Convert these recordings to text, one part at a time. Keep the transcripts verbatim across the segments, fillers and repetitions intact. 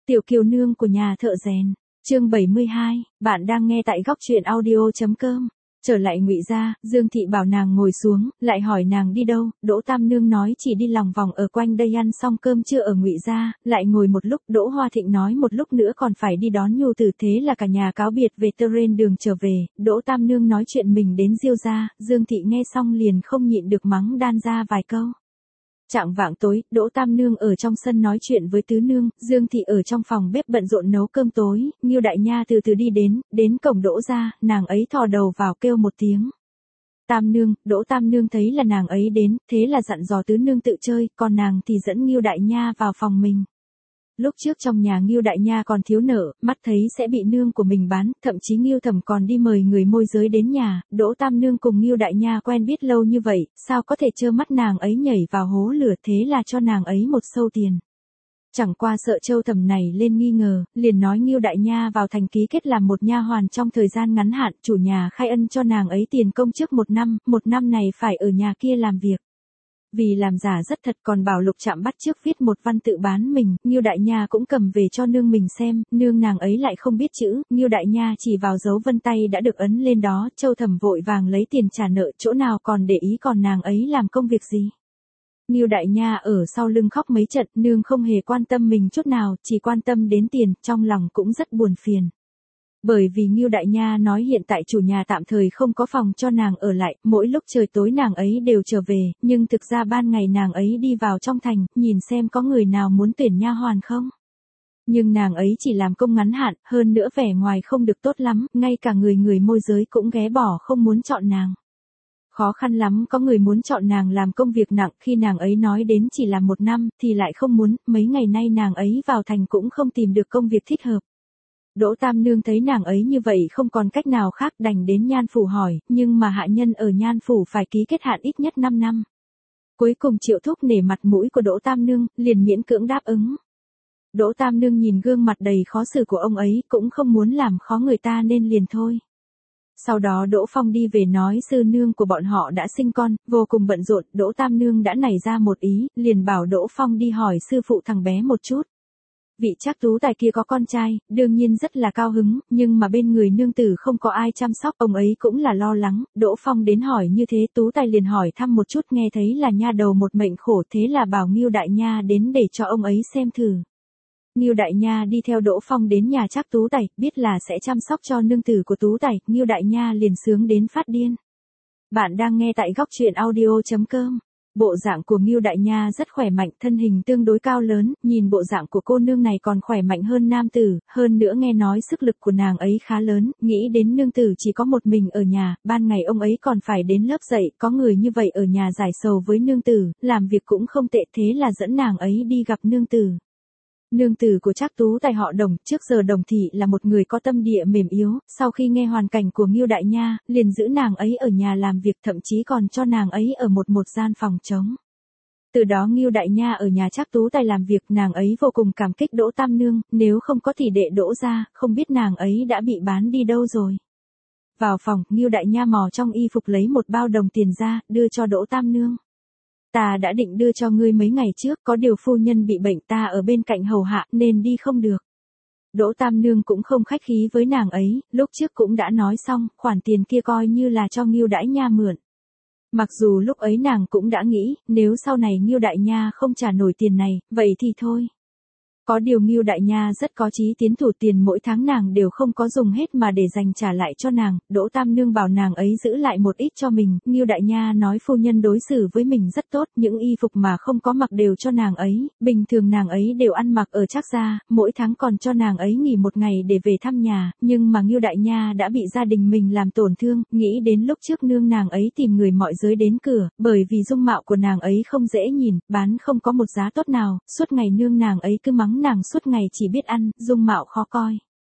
Tiểu kiều nương của nhà thợ rèn, chương bảy mươi hai, bạn đang nghe tại góc truyện audio chấm com. Trở lại Ngụy gia, Dương Thị bảo nàng ngồi xuống, lại hỏi nàng đi đâu, Đỗ Tam Nương nói chỉ đi lòng vòng ở quanh đây ăn xong cơm trưa ở Ngụy gia, lại ngồi một lúc, Đỗ Hoa Thịnh nói một lúc nữa còn phải đi đón Nhu Tử, thế là cả nhà cáo biệt về trên đường trở về, Đỗ Tam Nương nói chuyện mình đến Diêu gia, Dương Thị nghe xong liền không nhịn được mắng đan ra vài câu. Chạng vạng tối, Đỗ Tam Nương ở trong sân nói chuyện với Tứ Nương, Dương Thị ở trong phòng bếp bận rộn nấu cơm tối, Ngưu Đại Nha từ từ đi đến, đến cổng Đỗ gia, nàng ấy thò đầu vào kêu một tiếng. Tam Nương, Đỗ Tam Nương thấy là nàng ấy đến, thế là dặn dò Tứ Nương tự chơi, còn nàng thì dẫn Ngưu Đại Nha vào phòng mình. Lúc trước trong nhà Ngưu Đại Nha còn thiếu nợ, mắt thấy sẽ bị nương của mình bán, thậm chí Ngưu Thẩm còn đi mời người môi giới đến nhà, Đỗ Tam Nương cùng Ngưu Đại Nha quen biết lâu như vậy, sao có thể trơ mắt nàng ấy nhảy vào hố lửa, thế là cho nàng ấy một xâu tiền. Chẳng qua sợ Châu Thẩm này lên nghi ngờ, liền nói Ngưu Đại Nha vào thành ký kết làm một nha hoàn trong thời gian ngắn hạn, chủ nhà khai ân cho nàng ấy tiền công trước một năm, một năm này phải ở nhà kia làm việc. Vì làm giả rất thật còn bảo Lục Trạm bắt trước viết một văn tự bán mình, Ngưu Đại Nha cũng cầm về cho nương mình xem, nương nàng ấy lại không biết chữ, Ngưu Đại Nha chỉ vào dấu vân tay đã được ấn lên đó, Châu Thẩm vội vàng lấy tiền trả nợ, chỗ nào còn để ý còn nàng ấy làm công việc gì. Ngưu Đại Nha ở sau lưng khóc mấy trận, nương không hề quan tâm mình chút nào, chỉ quan tâm đến tiền, trong lòng cũng rất buồn phiền. Bởi vì Ngưu Đại Nha nói hiện tại chủ nhà tạm thời không có phòng cho nàng ở lại, mỗi lúc trời tối nàng ấy đều trở về, nhưng thực ra ban ngày nàng ấy đi vào trong thành, nhìn xem có người nào muốn tuyển nha hoàn không. Nhưng nàng ấy chỉ làm công ngắn hạn, hơn nữa vẻ ngoài không được tốt lắm, ngay cả người người môi giới cũng ghé bỏ không muốn chọn nàng. Khó khăn lắm có người muốn chọn nàng làm công việc nặng, khi nàng ấy nói đến chỉ là một năm, thì lại không muốn, mấy ngày nay nàng ấy vào thành cũng không tìm được công việc thích hợp. Đỗ Tam Nương thấy nàng ấy như vậy không còn cách nào khác đành đến Nhan Phủ hỏi, nhưng mà hạ nhân ở Nhan Phủ phải ký kết hạn ít nhất năm năm. Cuối cùng Triệu Thúc nể mặt mũi của Đỗ Tam Nương, liền miễn cưỡng đáp ứng. Đỗ Tam Nương nhìn gương mặt đầy khó xử của ông ấy, cũng không muốn làm khó người ta nên liền thôi. Sau đó Đỗ Phong đi về nói sư nương của bọn họ đã sinh con, vô cùng bận rộn, Đỗ Tam Nương đã nảy ra một ý, liền bảo Đỗ Phong đi hỏi sư phụ thằng bé một chút. Vị Trác Tú Tài kia có con trai, đương nhiên rất là cao hứng, nhưng mà bên người nương tử không có ai chăm sóc, ông ấy cũng là lo lắng, Đỗ Phong đến hỏi như thế, Tú Tài liền hỏi thăm một chút, nghe thấy là nha đầu một mệnh khổ, thế là bảo Ngưu Đại Nha đến để cho ông ấy xem thử. Ngưu Đại Nha đi theo Đỗ Phong đến nhà Trác Tú Tài, biết là sẽ chăm sóc cho nương tử của Tú Tài, Ngưu Đại Nha liền sướng đến phát điên. Bạn đang nghe tại góc truyện audio chấm com. Bộ dạng của Ngưu Đại Nha rất khỏe mạnh, thân hình tương đối cao lớn, nhìn bộ dạng của cô nương này còn khỏe mạnh hơn nam tử, hơn nữa nghe nói sức lực của nàng ấy khá lớn, nghĩ đến nương tử chỉ có một mình ở nhà, ban ngày ông ấy còn phải đến lớp dạy, có người như vậy ở nhà giải sầu với nương tử, làm việc cũng không tệ, thế là dẫn nàng ấy đi gặp nương tử. Nương tử của Trác Tú Tài họ Đồng, trước giờ Đồng thị là một người có tâm địa mềm yếu, sau khi nghe hoàn cảnh của Ngưu Đại Nha, liền giữ nàng ấy ở nhà làm việc, thậm chí còn cho nàng ấy ở một một gian phòng trống. Từ đó Ngưu Đại Nha ở nhà Trác Tú Tài làm việc, nàng ấy vô cùng cảm kích Đỗ Tam Nương, nếu không có thì đệ Đỗ ra, không biết nàng ấy đã bị bán đi đâu rồi. Vào phòng, Ngưu Đại Nha mò trong y phục lấy một bao đồng tiền ra, đưa cho Đỗ Tam Nương. Ta đã định đưa cho ngươi mấy ngày trước, có điều phu nhân bị bệnh, ta ở bên cạnh hầu hạ, nên đi không được. Đỗ Tam Nương cũng không khách khí với nàng ấy, lúc trước cũng đã nói xong, khoản tiền kia coi như là cho Ngưu Đại Nha mượn. Mặc dù lúc ấy nàng cũng đã nghĩ, nếu sau này Ngưu Đại Nha không trả nổi tiền này, vậy thì thôi. Có điều Ngưu Đại Nha rất có chí tiến thủ, tiền mỗi tháng nàng đều không có dùng hết mà để dành trả lại cho nàng, Đỗ Tam Nương bảo nàng ấy giữ lại một ít cho mình, Ngưu Đại Nha nói phu nhân đối xử với mình rất tốt, những y phục mà không có mặc đều cho nàng ấy, bình thường nàng ấy đều ăn mặc ở Trác gia, mỗi tháng còn cho nàng ấy nghỉ một ngày để về thăm nhà, nhưng mà Ngưu Đại Nha đã bị gia đình mình làm tổn thương, nghĩ đến lúc trước nương nàng ấy tìm người mọi giới đến cửa, bởi vì dung mạo của nàng ấy không dễ nhìn, bán không có một giá tốt nào, suốt ngày nương nàng ấy cứ mắng nàng suốt ngày chỉ biết ăn, dung mạo khó coi.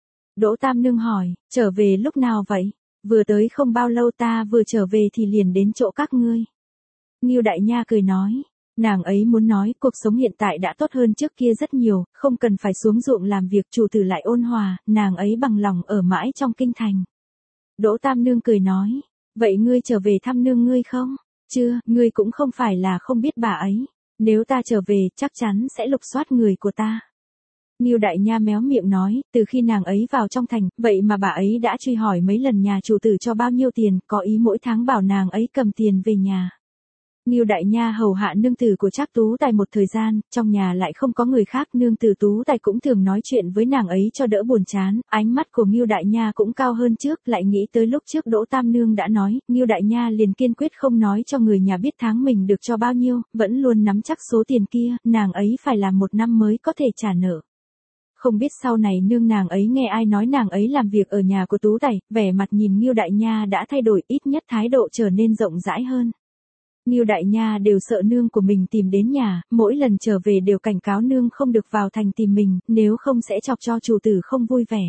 Đỗ Tam Nương hỏi, trở về lúc nào vậy? Vừa tới không bao lâu, ta vừa trở về thì liền đến chỗ các ngươi. Ngưu Đại Nha cười nói, nàng ấy muốn nói cuộc sống hiện tại đã tốt hơn trước kia rất nhiều, không cần phải xuống ruộng làm việc, chủ tử lại ôn hòa, nàng ấy bằng lòng ở mãi trong kinh thành. Đỗ Tam Nương cười nói, vậy ngươi trở về thăm nương ngươi không? Chưa, ngươi cũng không phải là không biết bà ấy. Nếu ta trở về, chắc chắn sẽ lục soát người của ta. Ngưu Đại Nha méo miệng nói, từ khi nàng ấy vào trong thành, vậy mà bà ấy đã truy hỏi mấy lần nhà chủ tử cho bao nhiêu tiền, có ý mỗi tháng bảo nàng ấy cầm tiền về nhà. Ngưu Đại Nha hầu hạ nương tử của Trác Tú Tài một thời gian, trong nhà lại không có người khác, nương tử Tú Tài cũng thường nói chuyện với nàng ấy cho đỡ buồn chán, ánh mắt của Ngưu Đại Nha cũng cao hơn trước, lại nghĩ tới lúc trước Đỗ Tam Nương đã nói, Ngưu Đại Nha liền kiên quyết không nói cho người nhà biết tháng mình được cho bao nhiêu, vẫn luôn nắm chắc số tiền kia, nàng ấy phải làm một năm mới có thể trả nợ. Không biết sau này nương nàng ấy nghe ai nói nàng ấy làm việc ở nhà của Tú Tài, vẻ mặt nhìn Ngưu Đại Nha đã thay đổi, ít nhất thái độ trở nên rộng rãi hơn. Ngưu Đại Nha đều sợ nương của mình tìm đến nhà, mỗi lần trở về đều cảnh cáo nương không được vào thành tìm mình, nếu không sẽ chọc cho chủ tử không vui vẻ.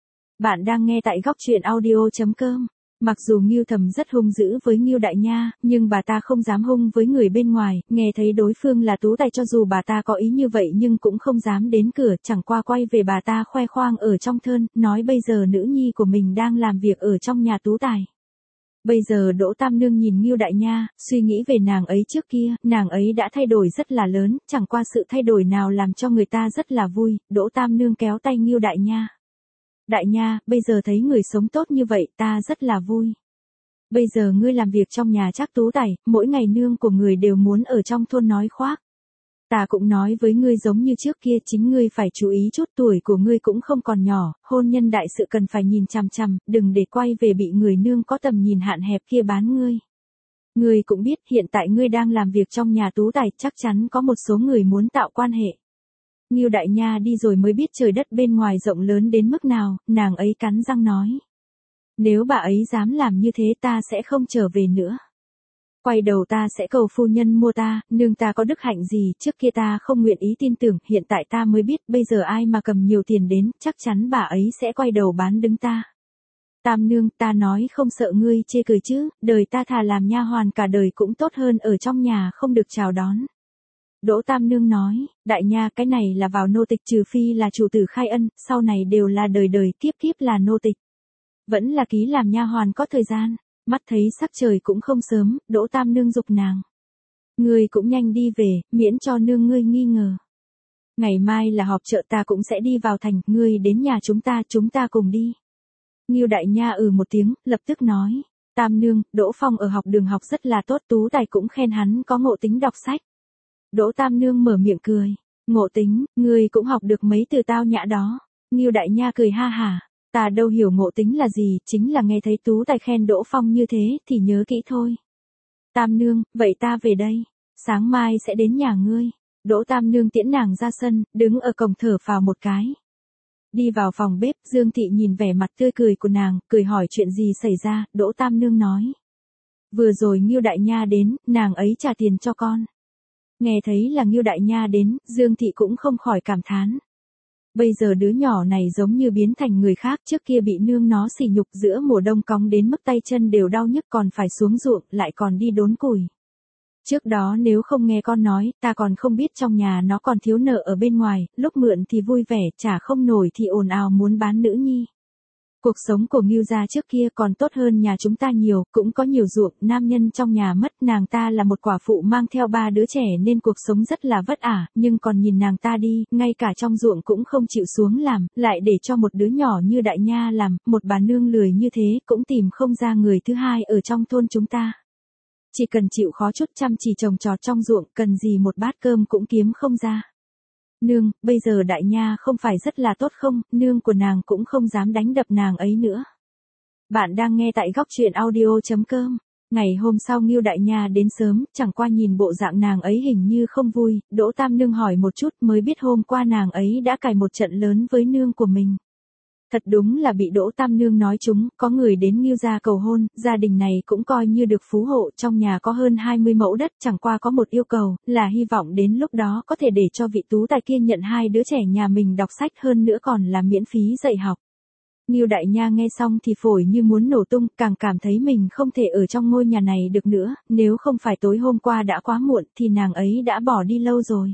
Bạn đang nghe tại góc truyện audio chấm com. Mặc dù Ngưu Thầm rất hung dữ với Ngưu Đại Nha, nhưng bà ta không dám hung với người bên ngoài, nghe thấy đối phương là Tú Tài cho dù bà ta có ý như vậy nhưng cũng không dám đến cửa, chẳng qua quay về bà ta khoe khoang ở trong thơn, nói bây giờ nữ nhi của mình đang làm việc ở trong nhà Tú Tài. Bây giờ Đỗ Tam Nương nhìn Ngưu Đại Nha, suy nghĩ về nàng ấy trước kia, nàng ấy đã thay đổi rất là lớn, chẳng qua sự thay đổi nào làm cho người ta rất là vui, Đỗ Tam Nương kéo tay Ngưu Đại Nha. Đại Nha, bây giờ thấy người sống tốt như vậy ta rất là vui. Bây giờ ngươi làm việc trong nhà Trác Tú Tài, mỗi ngày nương của người đều muốn ở trong thôn nói khoác. Ta cũng nói với ngươi giống như trước kia, chính ngươi phải chú ý chút, tuổi của ngươi cũng không còn nhỏ, hôn nhân đại sự cần phải nhìn chằm chằm, đừng để quay về bị người nương có tầm nhìn hạn hẹp kia bán ngươi. Ngươi cũng biết hiện tại ngươi đang làm việc trong nhà Tú Tài, chắc chắn có một số người muốn tạo quan hệ. Ngưu Đại Nha đi rồi mới biết trời đất bên ngoài rộng lớn đến mức nào, nàng ấy cắn răng nói. Nếu bà ấy dám làm như thế ta sẽ không trở về nữa. Quay đầu ta sẽ cầu phu nhân mua ta, nương ta có đức hạnh gì, trước kia ta không nguyện ý tin tưởng, hiện tại ta mới biết, bây giờ ai mà cầm nhiều tiền đến, chắc chắn bà ấy sẽ quay đầu bán đứng ta. Tam Nương, ta nói không sợ ngươi chê cười chứ, đời ta thà làm nha hoàn cả đời cũng tốt hơn ở trong nhà không được chào đón. Đỗ Tam Nương nói, Đại Nha, cái này là vào nô tịch, trừ phi là chủ tử khai ân, sau này đều là đời đời kiếp kiếp là nô tịch. Vẫn là ký làm nha hoàn có thời gian. Mắt thấy sắc trời cũng không sớm, Đỗ Tam Nương giục nàng. Ngươi cũng nhanh đi về, miễn cho nương ngươi nghi ngờ. Ngày mai là họp chợ, ta cũng sẽ đi vào thành, ngươi đến nhà chúng ta, chúng ta cùng đi. Ngưu Đại Nha ừ một tiếng, lập tức nói. Tam Nương, Đỗ Phong ở học đường học rất là tốt, Tú Tài cũng khen hắn có ngộ tính đọc sách. Đỗ Tam Nương mở miệng cười. Ngộ tính, ngươi cũng học được mấy từ tao nhã đó. Ngưu Đại Nha cười ha hả. Ta đâu hiểu ngộ tính là gì, chính là nghe thấy Tú Tài khen Đỗ Phong như thế thì nhớ kỹ thôi. Tam Nương, vậy ta về đây, sáng mai sẽ đến nhà ngươi. Đỗ Tam Nương tiễn nàng ra sân, đứng ở cổng thở phào một cái. Đi vào phòng bếp, Dương Thị nhìn vẻ mặt tươi cười của nàng, cười hỏi chuyện gì xảy ra, Đỗ Tam Nương nói. Vừa rồi Ngưu Đại Nha đến, nàng ấy trả tiền cho con. Nghe thấy là Ngưu Đại Nha đến, Dương Thị cũng không khỏi cảm thán. Bây giờ đứa nhỏ này giống như biến thành người khác, trước kia bị nương nó sỉ nhục, giữa mùa đông cóng đến mức tay chân đều đau nhức còn phải xuống ruộng, lại còn đi đốn củi. Trước đó nếu không nghe con nói, ta còn không biết trong nhà nó còn thiếu nợ ở bên ngoài, lúc mượn thì vui vẻ, trả không nổi thì ồn ào muốn bán nữ nhi. Cuộc sống của Ngưu gia trước kia còn tốt hơn nhà chúng ta nhiều, cũng có nhiều ruộng, nam nhân trong nhà mất, nàng ta là một quả phụ mang theo ba đứa trẻ nên cuộc sống rất là vất ả, nhưng còn nhìn nàng ta đi, ngay cả trong ruộng cũng không chịu xuống làm, lại để cho một đứa nhỏ như Đại Nha làm, một bà nương lười như thế cũng tìm không ra người thứ hai ở trong thôn chúng ta. Chỉ cần chịu khó chút chăm chỉ trồng trọt trong ruộng, cần gì một bát cơm cũng kiếm không ra. Nương, bây giờ Đại Nha không phải rất là tốt không, nương của nàng cũng không dám đánh đập nàng ấy nữa. Bạn đang nghe tại góc truyện audio chấm com. Ngày hôm sau Ngưu Đại Nha đến sớm, chẳng qua nhìn bộ dạng nàng ấy hình như không vui, Đỗ Tam Nương hỏi một chút mới biết hôm qua nàng ấy đã cày một trận lớn với nương của mình. Thật đúng là bị Đỗ Tam Nương nói chúng, có người đến Ngưu gia cầu hôn, gia đình này cũng coi như được phú hộ, trong nhà có hơn hai mươi mẫu đất, chẳng qua có một yêu cầu, là hy vọng đến lúc đó có thể để cho vị Tú Tài kia nhận hai đứa trẻ nhà mình đọc sách, hơn nữa còn là miễn phí dạy học. Ngưu Đại Nha nghe xong thì phổi như muốn nổ tung, càng cảm thấy mình không thể ở trong ngôi nhà này được nữa, nếu không phải tối hôm qua đã quá muộn thì nàng ấy đã bỏ đi lâu rồi.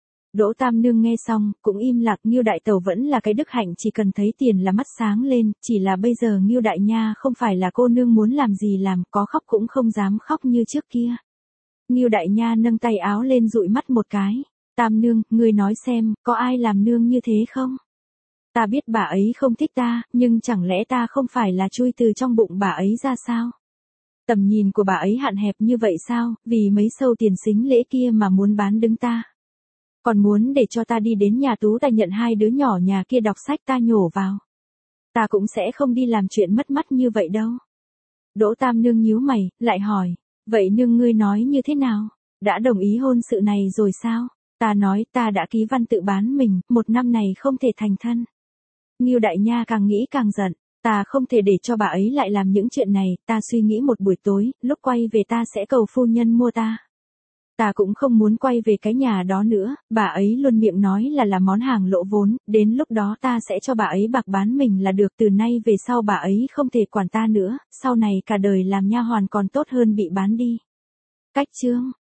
Đỗ Tam Nương nghe xong, cũng im lặng, Ngưu Đại Tẩu vẫn là cái đức hạnh chỉ cần thấy tiền là mắt sáng lên, chỉ là bây giờ Ngưu Đại Nha không phải là cô nương muốn làm gì làm, có khóc cũng không dám khóc như trước kia. Ngưu Đại Nha nâng tay áo lên dụi mắt một cái. Tam nương, ngươi nói xem, có ai làm nương như thế không? Ta biết bà ấy không thích ta, nhưng chẳng lẽ ta không phải là chui từ trong bụng bà ấy ra sao? Tầm nhìn của bà ấy hạn hẹp như vậy sao, vì mấy sâu tiền sính lễ kia mà muốn bán đứng ta? Còn muốn để cho ta đi đến nhà tú tài nhận hai đứa nhỏ nhà kia đọc sách ta nhổ vào. Ta cũng sẽ không đi làm chuyện mất mắt như vậy đâu. Đỗ Tam nương nhíu mày, lại hỏi, vậy nương ngươi nói như thế nào? Đã đồng ý hôn sự này rồi sao? Ta nói ta đã ký văn tự bán mình, một năm này không thể thành thân. Ngưu Đại Nha càng nghĩ càng giận, ta không thể để cho bà ấy lại làm những chuyện này, ta suy nghĩ một buổi tối, lúc quay về ta sẽ cầu phu nhân mua ta. Ta cũng không muốn quay về cái nhà đó nữa, bà ấy luôn miệng nói là là món hàng lỗ vốn, đến lúc đó ta sẽ cho bà ấy bạc bán mình là được, từ nay về sau bà ấy không thể quản ta nữa, sau này cả đời làm nha hoàn còn tốt hơn bị bán đi. Cách chương